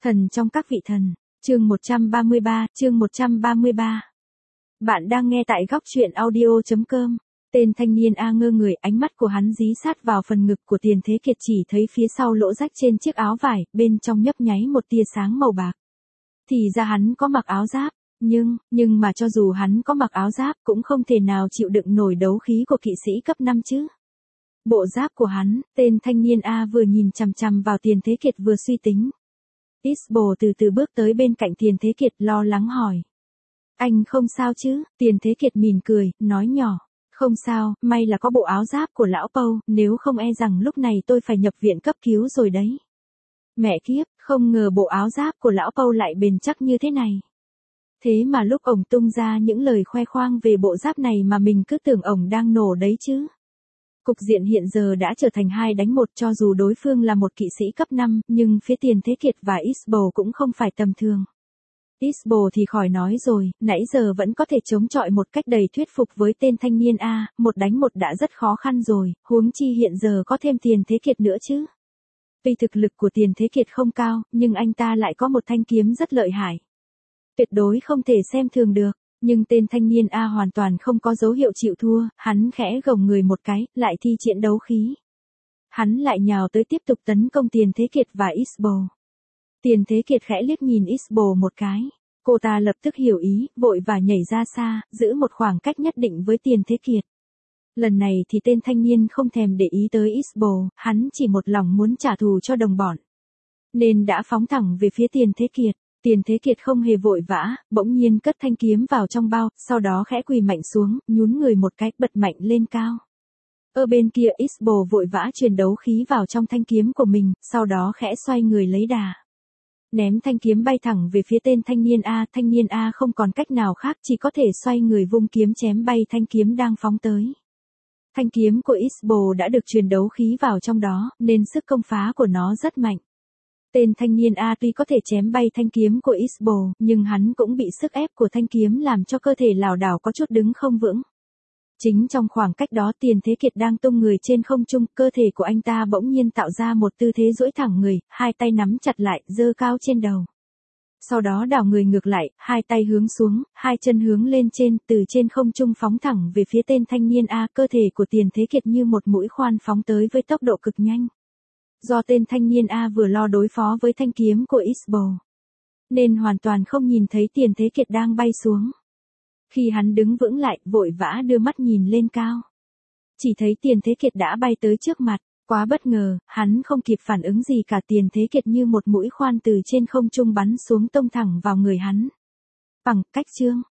Thần trong các vị thần, chương 133. Bạn đang nghe tại góc truyện audio.com. Tên thanh niên A ngơ người, ánh mắt của hắn dí sát vào phần ngực của Tiền Thế Kiệt, chỉ thấy phía sau lỗ rách trên chiếc áo vải, bên trong nhấp nháy một tia sáng màu bạc. Thì ra hắn có mặc áo giáp, nhưng mà cho dù hắn có mặc áo giáp cũng không thể nào chịu đựng nổi đấu khí của kỵ sĩ cấp 5 chứ. Bộ giáp của hắn, tên thanh niên A vừa nhìn chằm chằm vào Tiền Thế Kiệt vừa suy tính. Isbo từ từ bước tới bên cạnh Tiền Thế Kiệt, lo lắng hỏi. Anh không sao chứ? Tiền Thế Kiệt mỉm cười, nói nhỏ. Không sao, may là có bộ áo giáp của lão Pâu, nếu không e rằng lúc này tôi phải nhập viện cấp cứu rồi đấy. Mẹ kiếp, không ngờ bộ áo giáp của lão Pâu lại bền chắc như thế này. Thế mà lúc ổng tung ra những lời khoe khoang về bộ giáp này mà mình cứ tưởng ổng đang nổ đấy chứ. Cục diện hiện giờ đã trở thành 2 đánh 1, cho dù đối phương là một kỵ sĩ cấp 5, nhưng phía Tiền Thế Kiệt và Isbo cũng không phải tầm thường. Isbo thì khỏi nói rồi, nãy giờ vẫn có thể chống chọi một cách đầy thuyết phục với tên thanh niên A, 1 đánh 1 đã rất khó khăn rồi, huống chi hiện giờ có thêm Tiền Thế Kiệt nữa chứ. Tuy thực lực của Tiền Thế Kiệt không cao, nhưng anh ta lại có một thanh kiếm rất lợi hại. Tuyệt đối không thể xem thường được. Nhưng tên thanh niên A hoàn toàn không có dấu hiệu chịu thua, hắn khẽ gồng người một cái, lại thi triển đấu khí. Hắn lại nhào tới tiếp tục tấn công Tiền Thế Kiệt và Isbo. Tiền Thế Kiệt khẽ liếc nhìn Isbo một cái. Cô ta lập tức hiểu ý, vội và nhảy ra xa, giữ một khoảng cách nhất định với Tiền Thế Kiệt. Lần này thì tên thanh niên không thèm để ý tới Isbo, hắn chỉ một lòng muốn trả thù cho đồng bọn. Nên đã phóng thẳng về phía Tiền Thế Kiệt. Tiền Thế Kiệt không hề vội vã, bỗng nhiên cất thanh kiếm vào trong bao, sau đó khẽ quỳ mạnh xuống, nhún người một cái, bật mạnh lên cao. Ở bên kia Isbo vội vã truyền đấu khí vào trong thanh kiếm của mình, sau đó khẽ xoay người lấy đà. Ném thanh kiếm bay thẳng về phía tên thanh niên A không còn cách nào khác, chỉ có thể xoay người vung kiếm chém bay thanh kiếm đang phóng tới. Thanh kiếm của Isbo đã được truyền đấu khí vào trong đó, nên sức công phá của nó rất mạnh. Tên thanh niên A tuy có thể chém bay thanh kiếm của Isbo, nhưng hắn cũng bị sức ép của thanh kiếm làm cho cơ thể lảo đảo có chút đứng không vững. Chính trong khoảng cách đó Tiền Thế Kiệt đang tung người trên không trung, cơ thể của anh ta bỗng nhiên tạo ra một tư thế duỗi thẳng người, 2 tay nắm chặt lại, giơ cao trên đầu. Sau đó đảo người ngược lại, 2 tay hướng xuống, 2 chân hướng lên trên, từ trên không trung phóng thẳng về phía tên thanh niên A, cơ thể của Tiền Thế Kiệt như một mũi khoan phóng tới với tốc độ cực nhanh. Do tên thanh niên A vừa lo đối phó với thanh kiếm của Isbo, nên hoàn toàn không nhìn thấy Tiền Thế Kiệt đang bay xuống. Khi hắn đứng vững lại, vội vã đưa mắt nhìn lên cao. Chỉ thấy Tiền Thế Kiệt đã bay tới trước mặt, quá bất ngờ, hắn không kịp phản ứng gì cả, Tiền Thế Kiệt như một mũi khoan từ trên không trung bắn xuống tông thẳng vào người hắn. Bằng cách chương,